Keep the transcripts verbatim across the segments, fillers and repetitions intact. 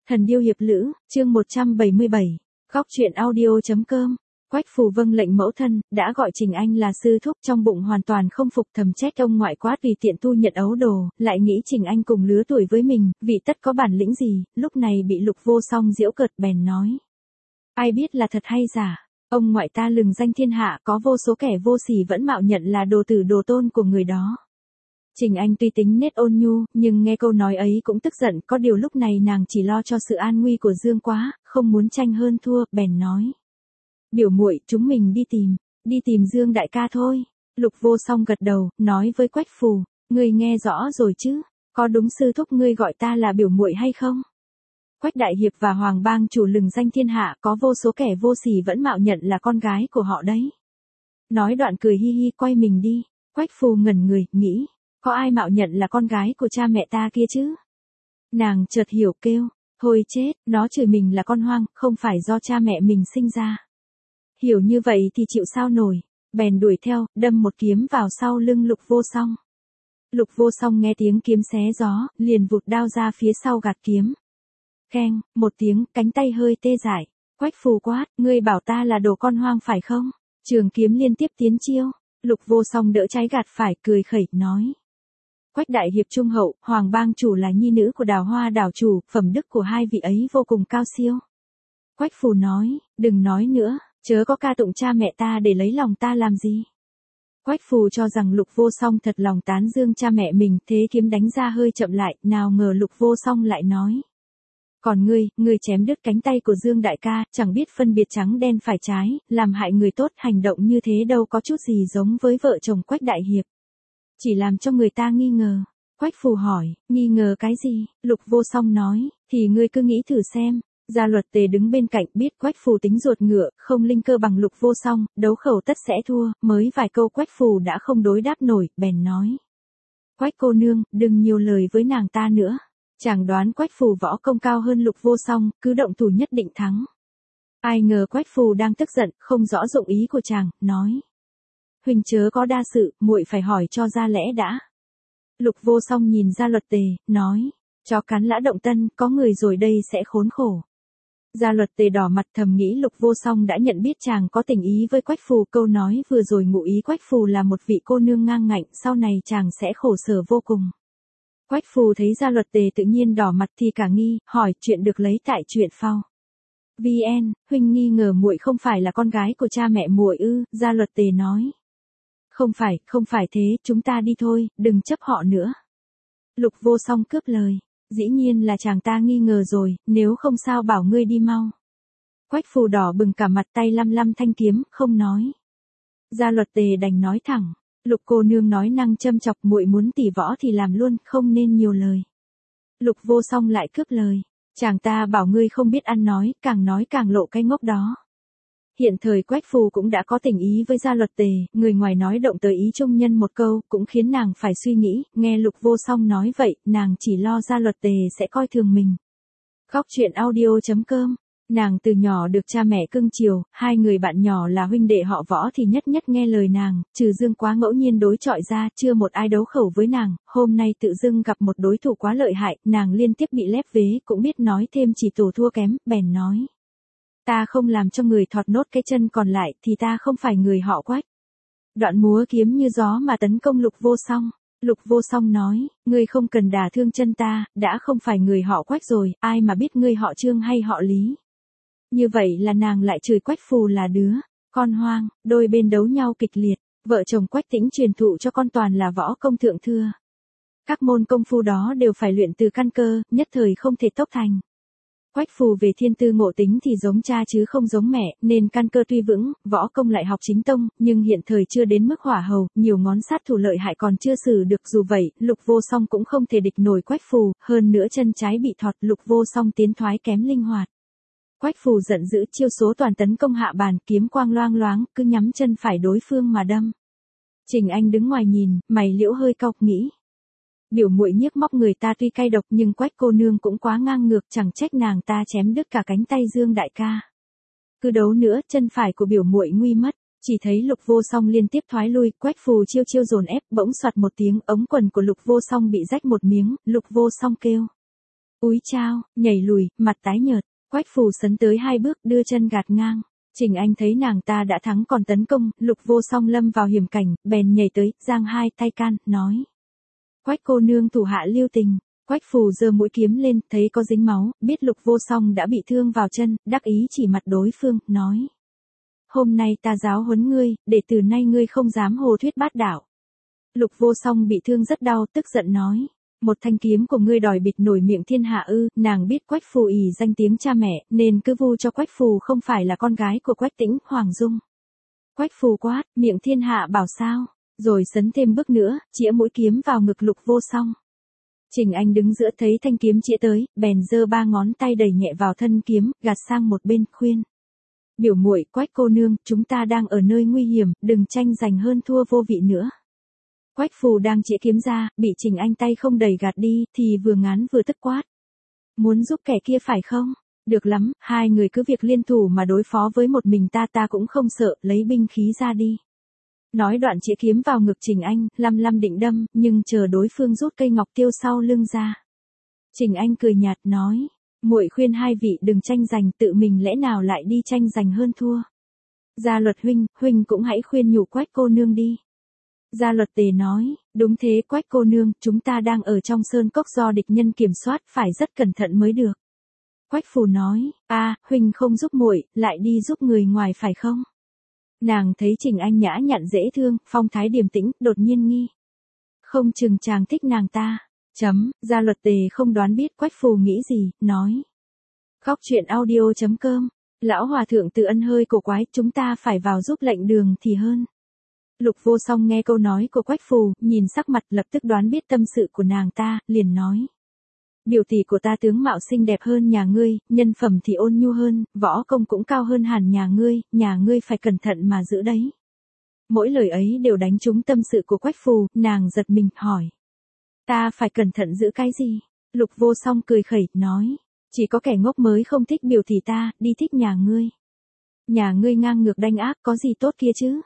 Thần điêu hiệp lữ, chương một trăm bảy mươi bảy, góc truyện audio.com. Quách Phù vâng lệnh mẫu thân, đã gọi Trình Anh là sư thúc, trong bụng hoàn toàn không phục, thầm trách ông ngoại quá tùy tiện tu nhận ấu đồ, lại nghĩ Trình Anh cùng lứa tuổi với mình, vị tất có bản lĩnh gì, lúc này bị Lục Vô Song giễu cợt bèn nói. Ai biết là thật hay giả, ông ngoại ta lừng danh thiên hạ, có vô số kẻ vô sỉ vẫn mạo nhận là đồ tử đồ tôn của người đó. Trình Anh tuy tính nết ôn nhu, nhưng nghe câu nói ấy cũng tức giận, có điều lúc này nàng chỉ lo cho sự an nguy của Dương quá, không muốn tranh hơn thua, bèn nói. Biểu muội, chúng mình đi tìm, đi tìm Dương đại ca thôi. Lục Vô Song gật đầu, nói với Quách Phù, ngươi nghe rõ rồi chứ, có đúng sư thúc ngươi gọi ta là biểu muội hay không? Quách Đại Hiệp và Hoàng Bang chủ lừng danh thiên hạ, có vô số kẻ vô sỉ vẫn mạo nhận là con gái của họ đấy. Nói đoạn cười hi hi quay mình đi, Quách Phù ngẩn người, nghĩ. Có ai mạo nhận là con gái của cha mẹ ta kia chứ? Nàng chợt hiểu kêu, thôi chết, nó chửi mình là con hoang, không phải do cha mẹ mình sinh ra. Hiểu như vậy thì chịu sao nổi, bèn đuổi theo, đâm một kiếm vào sau lưng Lục Vô Song. Lục Vô Song nghe tiếng kiếm xé gió, liền vụt đao ra phía sau gạt kiếm. Keng, một tiếng, cánh tay hơi tê dại. Quách Phù quát, ngươi bảo ta là đồ con hoang phải không? Trường kiếm liên tiếp tiến chiêu, Lục Vô Song đỡ trái gạt phải, cười khẩy, nói. Quách Đại Hiệp trung hậu, Hoàng Bang chủ là nhi nữ của Đào Hoa đảo chủ, phẩm đức của hai vị ấy vô cùng cao siêu. Quách Phù nói, đừng nói nữa, chớ có ca tụng cha mẹ ta để lấy lòng ta làm gì. Quách Phù cho rằng Lục Vô Song thật lòng tán dương cha mẹ mình, thế kiếm đánh ra hơi chậm lại, nào ngờ Lục Vô Song lại nói. Còn ngươi, ngươi chém đứt cánh tay của Dương đại ca, chẳng biết phân biệt trắng đen phải trái, làm hại người tốt, hành động như thế đâu có chút gì giống với vợ chồng Quách Đại Hiệp. Chỉ làm cho người ta nghi ngờ. Quách Phù hỏi, nghi ngờ cái gì? Lục Vô Song nói, thì ngươi cứ nghĩ thử xem. Gia Luật Tề đứng bên cạnh biết Quách Phù tính ruột ngựa, không linh cơ bằng Lục Vô Song, đấu khẩu tất sẽ thua, mới vài câu Quách Phù đã không đối đáp nổi, bèn nói. Quách cô nương, đừng nhiều lời với nàng ta nữa. Chàng đoán Quách Phù võ công cao hơn Lục Vô Song, cứ động thủ nhất định thắng. Ai ngờ Quách Phù đang tức giận, không rõ dụng ý của chàng, nói. Huỳnh chớ có đa sự, muội phải hỏi cho ra lẽ đã. Lục Vô Song nhìn Gia Luật Tề, nói, chó cắn lã động tân, có người rồi đây sẽ khốn khổ. Gia Luật Tề đỏ mặt thầm nghĩ Lục Vô Song đã nhận biết chàng có tình ý với Quách Phù, câu nói vừa rồi ngụ ý Quách Phù là một vị cô nương ngang ngạnh, sau này chàng sẽ khổ sở vô cùng. Quách Phù thấy Gia Luật Tề tự nhiên đỏ mặt thì cả nghi, hỏi chuyện được lấy tại truyện phao. vê en, huynh nghi ngờ muội không phải là con gái của cha mẹ muội ư? Gia Luật Tề nói. Không phải, không phải thế, chúng ta đi thôi, đừng chấp họ nữa. Lục Vô Song cướp lời, dĩ nhiên là chàng ta nghi ngờ rồi, nếu không sao bảo ngươi đi mau. Quách Phù đỏ bừng cả mặt, tay lăm lăm thanh kiếm, không nói. Gia Luật Tề đành nói thẳng, Lục cô nương nói năng châm chọc, muội muốn tỉ võ thì làm luôn, không nên nhiều lời. Lục Vô Song lại cướp lời, chàng ta bảo ngươi không biết ăn nói, càng nói càng lộ cái ngốc đó. Hiện thời Quách Phù cũng đã có tình ý với Gia Luật Tề, người ngoài nói động tới ý trung nhân một câu, cũng khiến nàng phải suy nghĩ, nghe Lục Vô Song nói vậy, nàng chỉ lo Gia Luật Tề sẽ coi thường mình. Góc truyện audio.com, nàng từ nhỏ được cha mẹ cưng chiều, hai người bạn nhỏ là huynh đệ họ Võ thì nhất nhất nghe lời nàng, trừ Dương Quá ngẫu nhiên đối chọi ra, chưa một ai đấu khẩu với nàng, hôm nay tự dưng gặp một đối thủ quá lợi hại, nàng liên tiếp bị lép vế, cũng biết nói thêm chỉ tổ thua kém, bèn nói. Ta không làm cho người thọt nốt cái chân còn lại thì ta không phải người họ Quách. Đoạn múa kiếm như gió mà tấn công Lục Vô Song. Lục Vô Song nói, ngươi không cần đả thương chân ta, đã không phải người họ Quách rồi, ai mà biết ngươi họ Trương hay họ Lý. Như vậy là nàng lại chửi Quách Phù là đứa con hoang, đôi bên đấu nhau kịch liệt, vợ chồng Quách Tĩnh truyền thụ cho con toàn là võ công thượng thừa. Các môn công phu đó đều phải luyện từ căn cơ, nhất thời không thể tốc thành. Quách Phù về thiên tư ngộ tính thì giống cha chứ không giống mẹ, nên căn cơ tuy vững, võ công lại học chính tông, nhưng hiện thời chưa đến mức hỏa hầu, nhiều ngón sát thủ lợi hại còn chưa xử được, dù vậy, Lục Vô Song cũng không thể địch nổi Quách Phù, hơn nữa chân trái bị thọt, Lục Vô Song tiến thoái kém linh hoạt. Quách Phù giận dữ chiêu số toàn tấn công hạ bàn, kiếm quang loang loáng, cứ nhắm chân phải đối phương mà đâm. Trình Anh đứng ngoài nhìn, mày liễu hơi cau, nghĩ. Biểu muội nhiếc móc người ta tuy cay độc nhưng Quách cô nương cũng quá ngang ngược, chẳng trách nàng ta chém đứt cả cánh tay Dương đại ca. Cứ đấu nữa, chân phải của biểu muội nguy mất, chỉ thấy Lục Vô Song liên tiếp thoái lui, Quách Phù chiêu chiêu dồn ép, bỗng soạt một tiếng, ống quần của Lục Vô Song bị rách một miếng, Lục Vô Song kêu. Úi chao, nhảy lùi, mặt tái nhợt, Quách Phù sấn tới hai bước đưa chân gạt ngang. Trình Anh thấy nàng ta đã thắng còn tấn công, Lục Vô Song lâm vào hiểm cảnh, bèn nhảy tới, giang hai tay can, nói. Quách cô nương thủ hạ lưu tình. Quách Phù giơ mũi kiếm lên, thấy có dính máu, biết Lục Vô Song đã bị thương vào chân, đắc ý chỉ mặt đối phương, nói. Hôm nay ta giáo huấn ngươi, để từ nay ngươi không dám hồ thuyết bát đạo. Lục Vô Song bị thương rất đau, tức giận nói. Một thanh kiếm của ngươi đòi bịt nổi miệng thiên hạ ư, nàng biết Quách Phù ỷ danh tiếng cha mẹ, nên cứ vu cho Quách Phù không phải là con gái của Quách Tĩnh, Hoàng Dung. Quách Phù quát, miệng thiên hạ bảo sao, rồi sấn thêm bước nữa, chĩa mũi kiếm vào ngực Lục Vô Song. Trình Anh đứng giữa thấy thanh kiếm chĩa tới, bèn giơ ba ngón tay đẩy nhẹ vào thân kiếm, gạt sang một bên, khuyên. Biểu muội, Quách cô nương, chúng ta đang ở nơi nguy hiểm, đừng tranh giành hơn thua vô vị nữa. Quách Phù đang chĩa kiếm ra, bị Trình Anh tay không đẩy gạt đi, thì vừa ngán vừa tức quát. Muốn giúp kẻ kia phải không? Được lắm, hai người cứ việc liên thủ mà đối phó với một mình ta ta cũng không sợ, lấy binh khí ra đi. Nói đoạn chĩa kiếm vào ngực Trình Anh, lăm lăm định đâm, nhưng chờ đối phương rút cây ngọc tiêu sau lưng ra. Trình Anh cười nhạt nói, muội khuyên hai vị đừng tranh giành, tự mình lẽ nào lại đi tranh giành hơn thua. Gia Luật huynh, huynh cũng hãy khuyên nhủ Quách cô nương đi. Gia Luật Tề nói, đúng thế Quách cô nương, chúng ta đang ở trong sơn cốc do địch nhân kiểm soát, phải rất cẩn thận mới được. Quách Phù nói, a, huynh không giúp muội, lại đi giúp người ngoài phải không? Nàng thấy Trình Anh nhã nhặn dễ thương, phong thái điềm tĩnh, đột nhiên nghi. Không chừng chàng thích nàng ta. Chấm, Gia Luật Tề không đoán biết Quách Phù nghĩ gì, nói. Góc truyện audio chấm com, lão hòa thượng từ ân hơi cổ quái, chúng ta phải vào giúp lệnh đường thì hơn. Lục Vô Song nghe câu nói của Quách Phù, nhìn sắc mặt lập tức đoán biết tâm sự của nàng ta, liền nói. Biểu tỷ của ta tướng mạo xinh đẹp hơn nhà ngươi, nhân phẩm thì ôn nhu hơn, võ công cũng cao hơn hẳn nhà ngươi, nhà ngươi phải cẩn thận mà giữ đấy. Mỗi lời ấy đều đánh trúng tâm sự của Quách Phù, nàng giật mình, hỏi. Ta phải cẩn thận giữ cái gì? Lục Vô Song cười khẩy, nói. Chỉ có kẻ ngốc mới không thích biểu tỷ ta, đi thích nhà ngươi. Nhà ngươi ngang ngược đanh ác, có gì tốt kia chứ?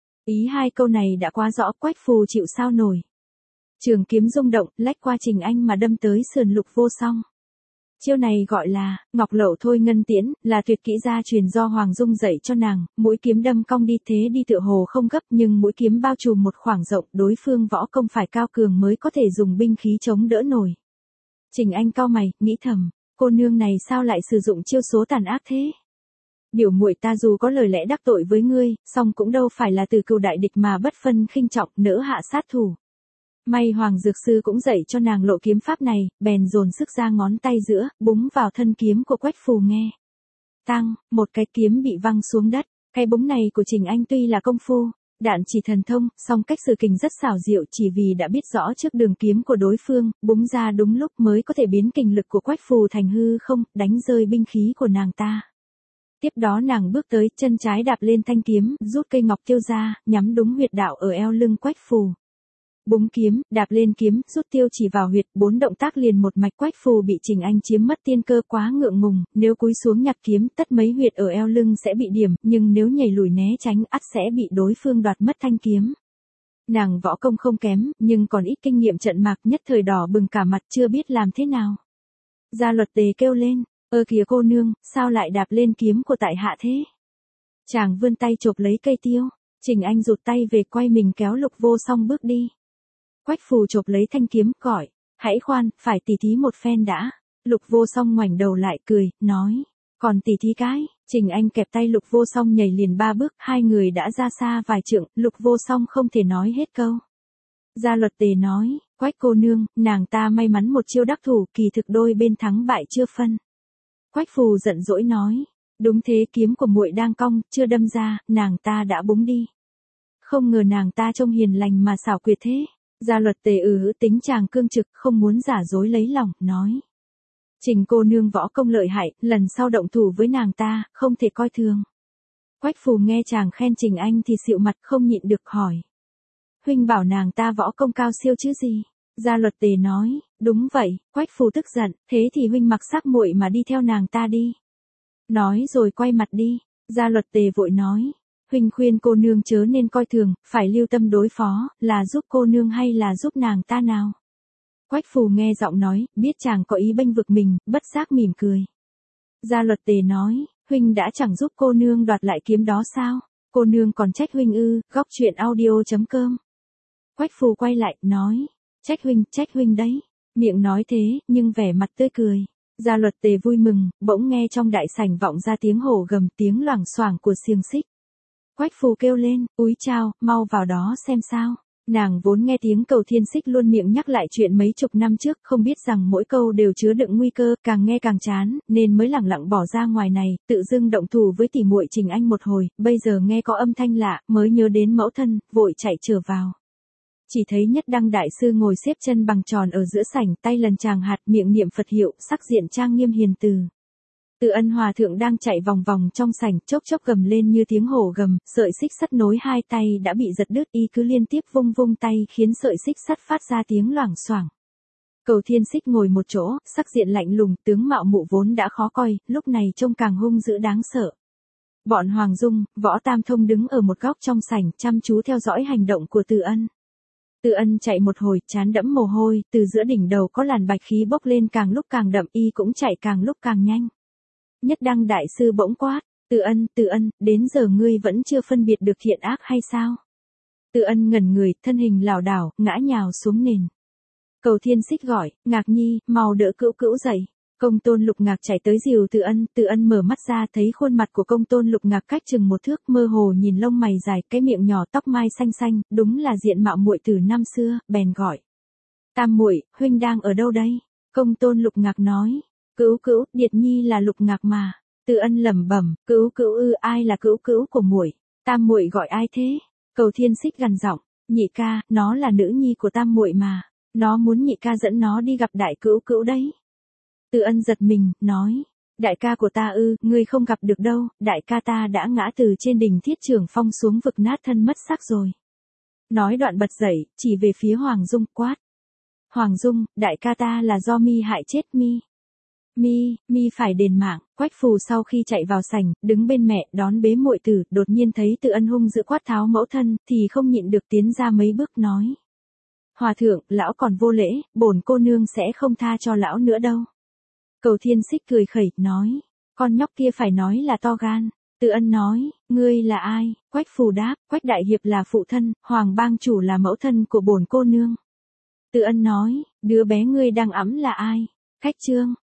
Ý hai câu này đã quá rõ, Quách Phù chịu sao nổi. Trường kiếm rung động, lách qua Trình Anh mà đâm tới sườn Lục Vô Song. Chiêu này gọi là, ngọc lậu thôi ngân tiễn, là tuyệt kỹ gia truyền do Hoàng Dung dạy cho nàng, mũi kiếm đâm cong đi thế đi tựa hồ không gấp nhưng mũi kiếm bao trùm một khoảng rộng, đối phương võ công phải cao cường mới có thể dùng binh khí chống đỡ nổi. Trình Anh cau mày, nghĩ thầm, cô nương này sao lại sử dụng chiêu số tàn ác thế? Biểu muội ta dù có lời lẽ đắc tội với ngươi, song cũng đâu phải là từ cừu đại địch mà bất phân khinh trọng, nỡ hạ sát thủ. May Hoàng Dược Sư cũng dạy cho nàng lộ kiếm pháp này, bèn dồn sức ra ngón tay giữa, búng vào thân kiếm của Quách Phù nghe. Tăng, một cái kiếm bị văng xuống đất, cái búng này của Trình Anh tuy là công phu, đạn chỉ thần thông, song cách sử kình rất xảo diệu chỉ vì đã biết rõ trước đường kiếm của đối phương, búng ra đúng lúc mới có thể biến kình lực của Quách Phù thành hư không, đánh rơi binh khí của nàng ta. Tiếp đó nàng bước tới, chân trái đạp lên thanh kiếm, rút cây ngọc tiêu ra, nhắm đúng huyệt đạo ở eo lưng Quách Phù. Búng kiếm, đạp lên kiếm, rút tiêu chỉ vào huyệt, bốn động tác liền một mạch. Quách Phù bị Trình Anh chiếm mất tiên cơ quá ngượng ngùng, nếu cúi xuống nhặt kiếm, tất mấy huyệt ở eo lưng sẽ bị điểm, nhưng nếu nhảy lùi né tránh, ắt sẽ bị đối phương đoạt mất thanh kiếm. Nàng võ công không kém, nhưng còn ít kinh nghiệm trận mạc, nhất thời đỏ bừng cả mặt, chưa biết làm thế nào. Gia Luật Tề kêu lên, ơ kìa cô nương, sao lại đạp lên kiếm của tại hạ thế? Chàng vươn tay chộp lấy cây tiêu, Trình Anh rụt tay về, quay mình kéo Lục Vô Song bước đi. Quách Phù chộp lấy thanh kiếm, gọi, hãy khoan, phải tỉ thí một phen đã. Lục Vô Song ngoảnh đầu lại cười, nói, còn tỉ thí cái? Trình Anh kẹp tay Lục Vô Song nhảy liền ba bước, hai người đã ra xa vài trượng, Lục Vô Song không thể nói hết câu. Gia Luật Tề nói, Quách cô nương, nàng ta may mắn một chiêu đắc thủ, kỳ thực đôi bên thắng bại chưa phân. Quách Phù giận dỗi nói, đúng thế, kiếm của muội đang cong, chưa đâm ra, nàng ta đã búng đi. Không ngờ nàng ta trông hiền lành mà xảo quyệt thế. Gia Luật Tề ừ tính chàng cương trực, không muốn giả dối lấy lòng, nói. Trình cô nương võ công lợi hại, lần sau động thủ với nàng ta, không thể coi thường. Quách Phù nghe chàng khen Trình Anh thì xịu mặt, không nhịn được hỏi. Huynh bảo nàng ta võ công cao siêu chứ gì? Gia Luật Tề nói, đúng vậy. Quách Phù tức giận, thế thì huynh mặc sắc muội mà đi theo nàng ta đi. Nói rồi quay mặt đi. Gia Luật Tề vội nói. Huynh khuyên cô nương chớ nên coi thường, phải lưu tâm đối phó, là giúp cô nương hay là giúp nàng ta nào? Quách phù nghe giọng nói, biết chàng có ý bênh vực mình, bất giác mỉm cười. Gia Luật Tề nói, huynh đã chẳng giúp cô nương đoạt lại kiếm đó sao? Cô nương còn trách huynh ư? Góc truyện audio chấm com. Quách phù quay lại, nói, trách huynh, trách huynh đấy. Miệng nói thế, nhưng vẻ mặt tươi cười. Gia Luật Tề vui mừng, bỗng nghe trong đại sảnh vọng ra tiếng hổ gầm, tiếng loảng xoảng của xiềng xích. Quách phù kêu lên, úi chao, mau vào đó xem sao. Nàng vốn nghe tiếng Cầu Thiên Xích luôn miệng nhắc lại chuyện mấy chục năm trước, không biết rằng mỗi câu đều chứa đựng nguy cơ, càng nghe càng chán, nên mới lẳng lặng bỏ ra ngoài này, tự dưng động thủ với tỷ muội Trình Anh một hồi, bây giờ nghe có âm thanh lạ, mới nhớ đến mẫu thân, vội chạy trở vào. Chỉ thấy Nhất Đăng đại sư ngồi xếp chân bằng tròn ở giữa sảnh, tay lần tràng hạt, miệng niệm Phật hiệu, sắc diện trang nghiêm hiền từ. Từ Ân hòa thượng đang chạy vòng vòng trong sảnh, chốc chốc gầm lên như tiếng hổ gầm, sợi xích sắt nối hai tay đã bị giật đứt, y cứ liên tiếp vung vung tay khiến sợi xích sắt phát ra tiếng loảng xoảng. Cầu Thiên Xích ngồi một chỗ, sắc diện lạnh lùng, tướng mạo mụ vốn đã khó coi, lúc này trông càng hung dữ đáng sợ. Bọn Hoàng Dung, Võ Tam Thông đứng ở một góc trong sảnh, chăm chú theo dõi hành động của Từ Ân. Từ Ân chạy một hồi, trán đẫm mồ hôi, từ giữa đỉnh đầu có làn bạch khí bốc lên càng lúc càng đậm, y cũng chạy càng lúc càng nhanh. Nhất Đăng đại sư bỗng quát, Từ Ân, Từ Ân, đến giờ ngươi vẫn chưa phân biệt được thiện ác hay sao? Từ Ân ngẩn người, thân hình lảo đảo, ngã nhào xuống nền. Cầu Thiên Xích gọi, Ngạc Nhi, mau đỡ Cữu Cữu dậy. Công Tôn Lục Ngạc chạy tới dìu Từ Ân, Từ Ân mở mắt ra thấy khuôn mặt của Công Tôn Lục Ngạc cách chừng một thước, mơ hồ nhìn lông mày dài, cái miệng nhỏ tóc mai xanh xanh, đúng là diện mạo muội tử năm xưa, bèn gọi. Tam muội, huynh đang ở đâu đây? Công Tôn Lục Ngạc nói. Cữu Cữu, Điệt Nhi là Lục Ngạc mà. Từ Ân lẩm bẩm, Cữu Cữu ư, ai là Cữu Cữu của muội? Tam muội gọi ai thế? Cầu Thiên Xích gằn giọng, nhị ca, nó là nữ nhi của tam muội mà. Nó muốn nhị ca dẫn nó đi gặp đại Cữu Cữu đấy. Từ Ân giật mình, nói, đại ca của ta ư, ngươi không gặp được đâu, đại ca ta đã ngã từ trên đỉnh Thiết Trường Phong xuống vực nát thân mất xác rồi. Nói đoạn bật dậy, chỉ về phía Hoàng Dung quát. Hoàng Dung, đại ca ta là do mi hại chết mi. Mi, mi phải đền mạng. Quách phù sau khi chạy vào sảnh, đứng bên mẹ, đón bế muội tử, đột nhiên thấy Từ Ân hung dữ quát tháo mẫu thân, thì không nhịn được tiến ra mấy bước nói. Hòa thượng, lão còn vô lễ, bổn cô nương sẽ không tha cho lão nữa đâu. Cầu Thiên Xích cười khẩy, nói, con nhóc kia phải nói là to gan. Từ Ân nói, ngươi là ai? Quách phù đáp, Quách đại hiệp là phụ thân, Hoàng bang chủ là mẫu thân của bổn cô nương. Từ Ân nói, đứa bé ngươi đang ẵm là ai? Khách Trương.